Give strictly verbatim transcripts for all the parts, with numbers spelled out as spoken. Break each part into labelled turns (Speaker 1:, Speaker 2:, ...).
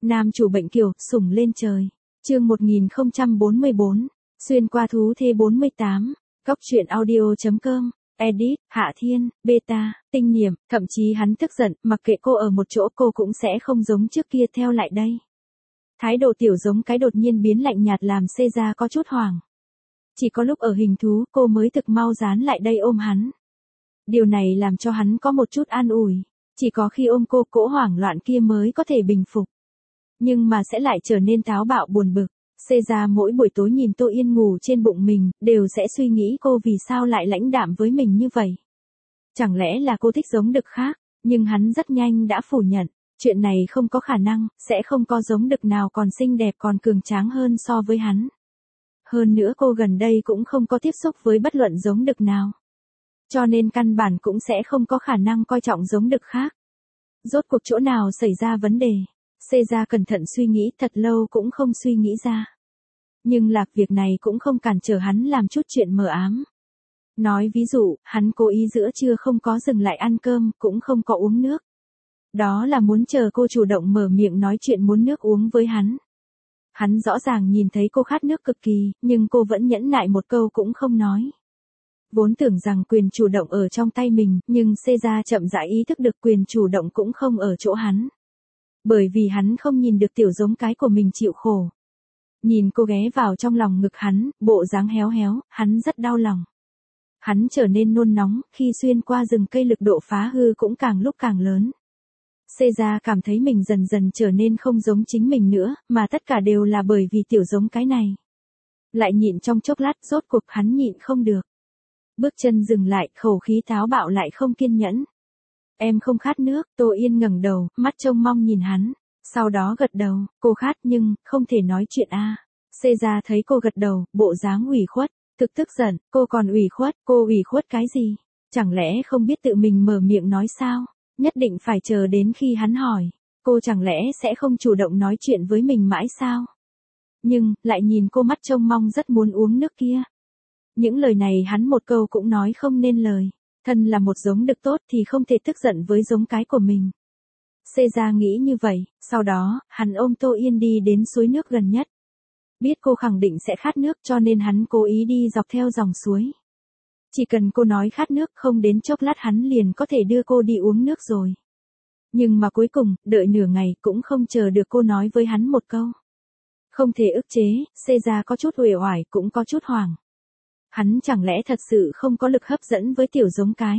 Speaker 1: Nam chủ bệnh kiều, sủng lên trời. Chương một nghìn không trăm bốn mươi bốn. Xuyên qua thú thê bốn mươi tám. Góc truyện audio chấm com. Edit, Hạ Thiên, Beta, Tinh Niệm, thậm chí hắn tức giận, mặc kệ cô ở một chỗ cô cũng sẽ không giống trước kia theo lại đây. Thái độ tiểu giống cái đột nhiên biến lạnh nhạt làm Caesar có chút hoảng. Chỉ có lúc ở hình thú cô mới thực mau dán lại đây ôm hắn. Điều này làm cho hắn có một chút an ủi. Chỉ có khi ôm cô cỗ hoảng loạn kia mới có thể bình phục. Nhưng mà sẽ lại trở nên táo bạo buồn bực. Caesar mỗi buổi tối nhìn Tô Yên ngủ trên bụng mình, đều sẽ suy nghĩ cô vì sao lại lãnh đạm với mình như vậy. Chẳng lẽ là cô thích giống đực khác, nhưng hắn rất nhanh đã phủ nhận. Chuyện này không có khả năng, sẽ không có giống đực nào còn xinh đẹp còn cường tráng hơn so với hắn. Hơn nữa cô gần đây cũng không có tiếp xúc với bất luận giống đực nào. Cho nên căn bản cũng sẽ không có khả năng coi trọng giống đực khác. Rốt cuộc chỗ nào xảy ra vấn đề? Caesar cẩn thận suy nghĩ thật lâu cũng không suy nghĩ ra. Nhưng lạc việc này cũng không cản trở hắn làm chút chuyện mờ ám. Nói ví dụ, hắn cố ý giữa trưa không có dừng lại ăn cơm, cũng không có uống nước. Đó là muốn chờ cô chủ động mở miệng nói chuyện muốn nước uống với hắn. Hắn rõ ràng nhìn thấy cô khát nước cực kỳ, nhưng cô vẫn nhẫn nại một câu cũng không nói. Vốn tưởng rằng quyền chủ động ở trong tay mình, nhưng Caesar chậm rãi ý thức được quyền chủ động cũng không ở chỗ hắn. Bởi vì hắn không nhìn được tiểu giống cái của mình chịu khổ. Nhìn cô ghé vào trong lòng ngực hắn, bộ dáng héo héo, hắn rất đau lòng. Hắn trở nên nôn nóng, khi xuyên qua rừng cây lực độ phá hư cũng càng lúc càng lớn. Caesar cảm thấy mình dần dần trở nên không giống chính mình nữa, mà tất cả đều là bởi vì tiểu giống cái này. Lại nhịn trong chốc lát, rốt cuộc hắn nhịn không được. Bước chân dừng lại, khẩu khí táo bạo lại không kiên nhẫn. Em không khát nước, Tô Yên ngẩng đầu, mắt trông mong nhìn hắn. Sau đó gật đầu, cô khát nhưng, không thể nói chuyện a. À. Caesar thấy cô gật đầu, bộ dáng ủy khuất, thực tức giận, cô còn ủy khuất, cô ủy khuất cái gì? Chẳng lẽ không biết tự mình mở miệng nói sao? Nhất định phải chờ đến khi hắn hỏi, cô chẳng lẽ sẽ không chủ động nói chuyện với mình mãi sao? Nhưng, lại nhìn cô mắt trông mong rất muốn uống nước kia. Những lời này hắn một câu cũng nói không nên lời. Thân là một giống đực tốt thì không thể tức giận với giống cái của mình. Caesar nghĩ như vậy, sau đó, hắn ôm Tô Yên đi đến suối nước gần nhất. Biết cô khẳng định sẽ khát nước cho nên hắn cố ý đi dọc theo dòng suối. Chỉ cần cô nói khát nước không đến chốc lát hắn liền có thể đưa cô đi uống nước rồi. Nhưng mà cuối cùng, đợi nửa ngày cũng không chờ được cô nói với hắn một câu. Không thể ức chế, Caesar có chút uể oải cũng có chút hoảng. Hắn chẳng lẽ thật sự không có lực hấp dẫn với tiểu giống cái.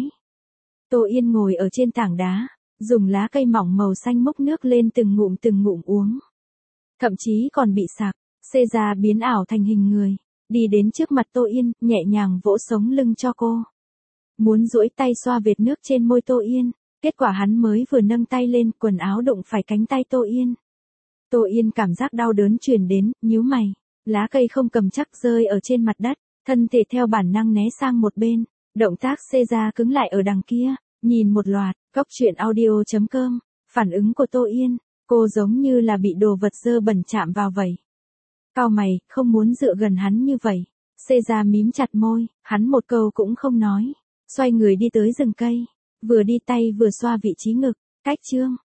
Speaker 1: Tô Yên ngồi ở trên tảng đá, dùng lá cây mỏng màu xanh múc nước lên từng ngụm từng ngụm uống. Thậm chí còn bị sặc, Caesar biến ảo thành hình người, đi đến trước mặt Tô Yên, nhẹ nhàng vỗ sống lưng cho cô. Muốn duỗi tay xoa vệt nước trên môi Tô Yên, kết quả hắn mới vừa nâng tay lên, quần áo đụng phải cánh tay Tô Yên. Tô Yên cảm giác đau đớn truyền đến, nhíu mày, lá cây không cầm chắc rơi ở trên mặt đất. Thân thể theo bản năng né sang một bên, động tác Caesar cứng lại ở đằng kia, nhìn một loạt, góc truyện audio chấm com, phản ứng của Tô Yên, cô giống như là bị đồ vật dơ bẩn chạm vào vậy. Cau mày, không muốn dựa gần hắn như vậy. Caesar mím chặt môi, hắn một câu cũng không nói, xoay người đi tới rừng cây, vừa đi tay vừa xoa vị trí ngực, cách chương.